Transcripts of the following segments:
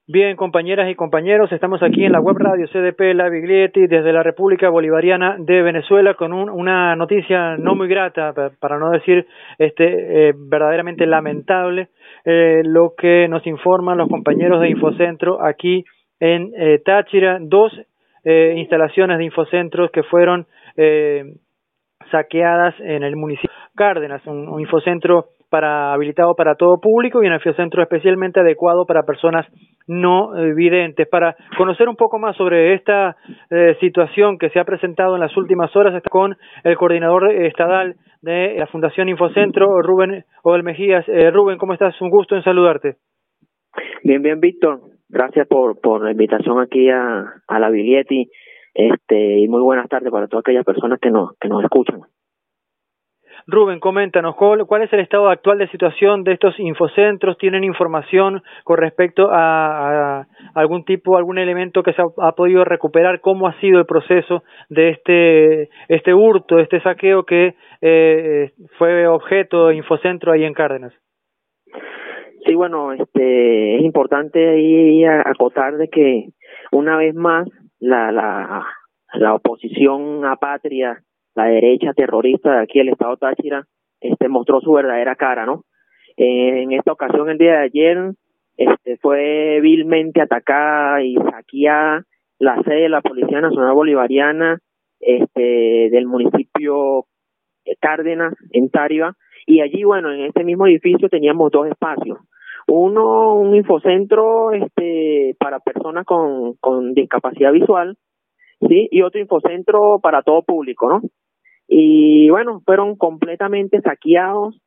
Bien, compañeras y compañeros, estamos aquí en la web radio CDP La Biglietti desde la República Bolivariana de Venezuela con una noticia no muy grata, para no decir verdaderamente lamentable, lo que nos informan los compañeros de Infocentro aquí en Táchira, dos instalaciones de Infocentros que fueron saqueadas en el municipio de Cárdenas, un infocentro habilitado para todo público y un infocentro especialmente adecuado para personas no videntes. Para conocer un poco más sobre esta situación que se ha presentado en las últimas horas, está con el coordinador estadal de la Fundación Infocentro, Rubén Odel Mejías. Rubén, ¿cómo estás? Un gusto en saludarte. Bien, Víctor. Gracias por la invitación aquí a la Biglietti. Y muy buenas tardes para todas aquellas personas que nos escuchan. Rubén, coméntanos, ¿cuál es el estado actual de situación de estos infocentros? ¿Tienen información con respecto a algún elemento que se ha podido recuperar? ¿Cómo ha sido el proceso de este hurto, este saqueo que fue objeto de Infocentro ahí en Cárdenas? Sí, bueno, es importante ahí acotar de que una vez más la oposición apátrida, la derecha terrorista de aquí del estado Táchira, mostró su verdadera cara, ¿no? En esta ocasión, el día de ayer, fue vilmente atacada y saqueada la sede de la Policía Nacional Bolivariana, del municipio Cárdenas, en Táriba, y allí, bueno, en este mismo edificio teníamos dos espacios. Uno, un infocentro, para personas con discapacidad visual, sí, y otro infocentro para todo público, ¿no? Y bueno, fueron completamente saqueados,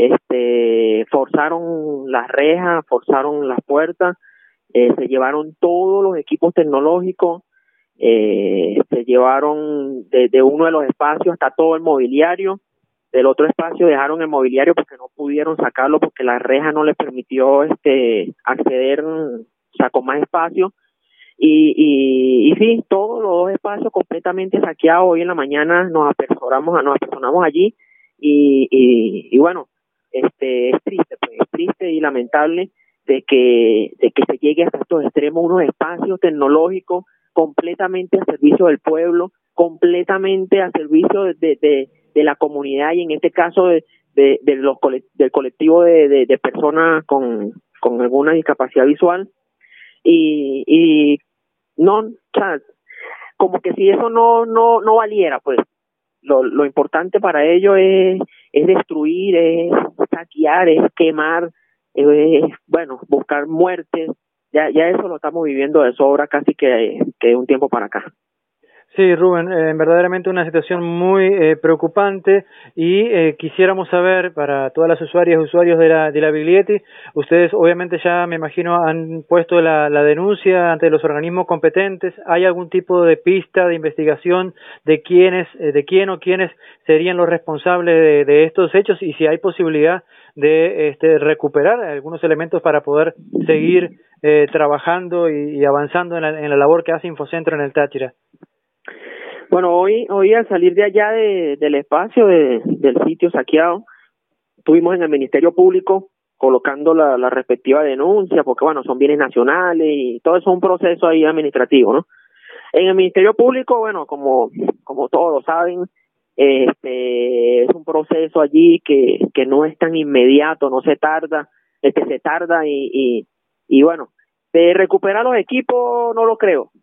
forzaron las rejas, forzaron las puertas, se llevaron todos los equipos tecnológicos, se llevaron de uno de los espacios hasta todo el mobiliario. Del otro espacio dejaron el mobiliario porque no pudieron sacarlo porque la reja no les permitió acceder, o sea, con más espacio. Y sí, todos los dos espacios completamente saqueados. Hoy en la mañana nos apersonamos allí y bueno, es triste y lamentable de que se llegue hasta estos extremos, unos espacios tecnológicos completamente a servicio del pueblo, completamente a servicio de la comunidad y en este caso del colectivo de personas con alguna discapacidad visual. Y no, o sea, como que si eso no valiera, pues lo importante para ellos es destruir, es saquear, es quemar, bueno, buscar muertes. Ya eso lo estamos viviendo de sobra casi que un tiempo para acá. Sí, Rubén, verdaderamente una situación muy preocupante y quisiéramos saber para todas las usuarias y usuarios de la Biglietti, ustedes obviamente ya me imagino han puesto la denuncia ante los organismos competentes. ¿Hay algún tipo de pista de investigación de quién o quiénes serían los responsables de estos hechos y si hay posibilidad de recuperar algunos elementos para poder seguir trabajando y avanzando en la labor que hace Infocentro en el Táchira? Bueno, hoy al salir de allá del espacio del sitio saqueado, estuvimos en el Ministerio Público colocando la respectiva denuncia, porque bueno, son bienes nacionales y todo eso es un proceso ahí administrativo, ¿no? En el Ministerio Público, bueno, como todos saben, es un proceso allí que no es tan inmediato, no se tarda, se tarda y bueno, de recuperar los equipos no lo creo.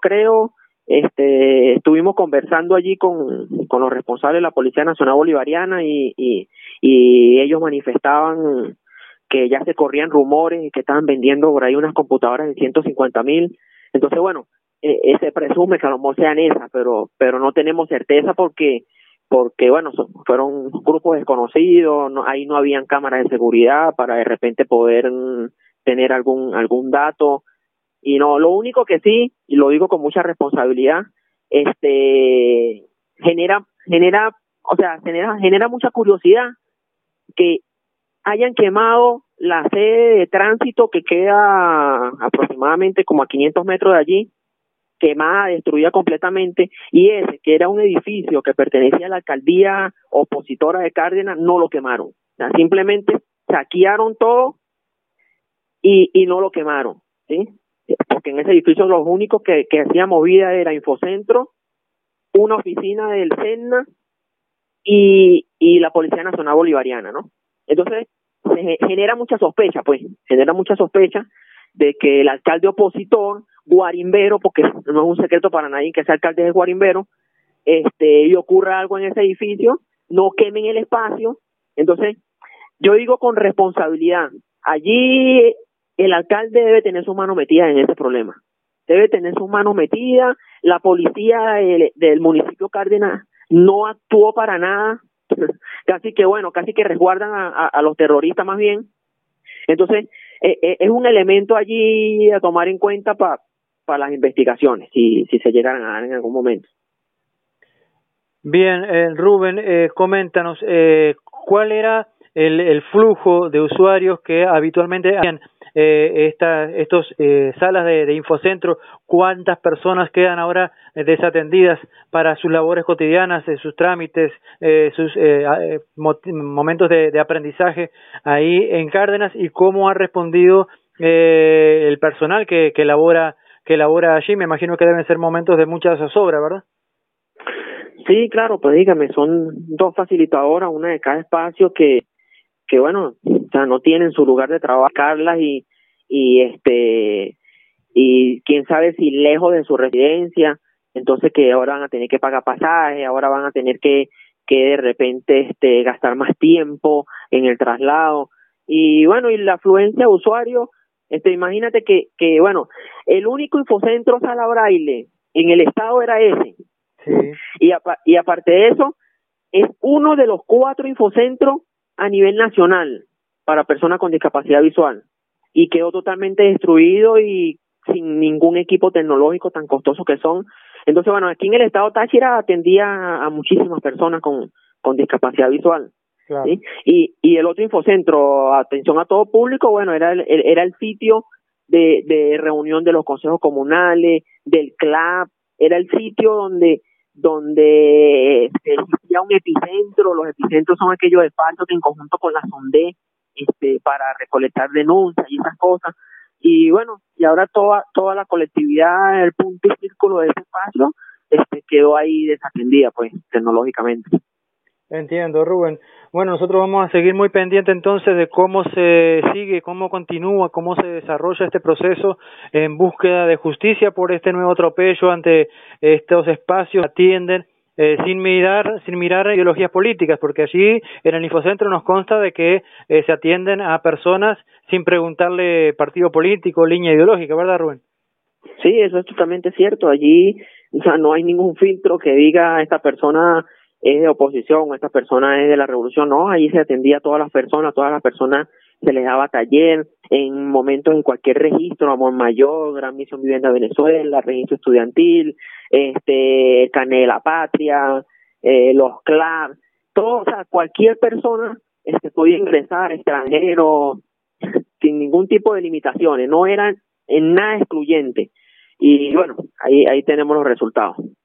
Estuvimos conversando allí con los responsables de la Policía Nacional Bolivariana y ellos manifestaban que ya se corrían rumores y que estaban vendiendo por ahí unas computadoras de 150,000. Entonces, bueno, se presume que a lo mejor sean esas, pero no tenemos certeza porque bueno, fueron grupos desconocidos, ahí no habían cámaras de seguridad para de repente poder tener algún dato. Y no, lo único que sí, y lo digo con mucha responsabilidad, genera mucha curiosidad que hayan quemado la sede de tránsito que queda aproximadamente como a 500 metros de allí, quemada, destruida completamente, y ese que era un edificio que pertenecía a la alcaldía opositora de Cárdenas, no lo quemaron. O sea, simplemente saquearon todo y no lo quemaron, ¿sí? porque en ese edificio los únicos que hacían movida era Infocentro, una oficina del SENA y la Policía Nacional Bolivariana, ¿no? Entonces, genera mucha sospecha de que el alcalde opositor, guarimbero, porque no es un secreto para nadie que ese alcalde es guarimbero, y ocurra algo en ese edificio, no quemen el espacio. Entonces, yo digo con responsabilidad, allí el alcalde debe tener su mano metida en ese problema. Debe tener su mano metida. La policía del municipio Cárdenas no actuó para nada. casi que resguardan a los terroristas más bien. Entonces, es un elemento allí a tomar en cuenta para las investigaciones, si se llegaran a dar en algún momento. Bien, Rubén, coméntanos, ¿cuál era el flujo de usuarios que habitualmente hacían estos salas de Infocentro? ¿Cuántas personas quedan ahora desatendidas para sus labores cotidianas, sus trámites, sus momentos de aprendizaje ahí en Cárdenas? ¿Y cómo ha respondido el personal que labora allí? Me imagino que deben ser momentos de mucha zozobra, ¿verdad? Sí, claro, pues dígame, son 2 facilitadoras, una de cada espacio que bueno, o sea, no tienen su lugar de trabajarlas y quién sabe si lejos de su residencia, entonces que ahora van a tener que pagar pasaje, ahora van a tener que de repente gastar más tiempo en el traslado. Y bueno, y la afluencia de usuarios, imagínate que bueno, el único Infocentro Sala Braille en el estado era ese. Sí. Y aparte de eso, es uno de los 4 Infocentros a nivel nacional para personas con discapacidad visual, y quedó totalmente destruido y sin ningún equipo tecnológico tan costoso que son. Entonces, bueno, aquí en el estado Táchira atendía a muchísimas personas con discapacidad visual. Claro. ¿Sí? Y el otro Infocentro, atención a todo público, bueno, era el sitio de reunión de los consejos comunales, del CLAP, era el sitio donde existía un epicentro. Los epicentros son aquellos espacios que en conjunto con la SONDE para recolectar denuncias y esas cosas. Y bueno, y ahora toda la colectividad, el punto y círculo de ese espacio quedó ahí desatendida, pues, tecnológicamente. Entiendo, Rubén. Bueno, nosotros vamos a seguir muy pendiente entonces de cómo se sigue, cómo continúa, cómo se desarrolla este proceso en búsqueda de justicia por este nuevo atropello ante estos espacios que atienden sin mirar ideologías políticas, porque allí en el Infocentro nos consta de que se atienden a personas sin preguntarle partido político, línea ideológica, ¿verdad, Rubén? Sí, eso es totalmente cierto. Allí, o sea, no hay ningún filtro que diga esta persona es de oposición, esta persona es de la revolución. No, allí se atendía a todas las personas se les daba taller en momentos, en cualquier registro, Amor Mayor, Gran Misión Vivienda Venezuela, registro estudiantil, Carnet de la Patria, los CLAR, todo, o sea, cualquier persona podía ingresar, extranjero, sin ningún tipo de limitaciones, no eran en nada excluyente. Y bueno, ahí tenemos los resultados.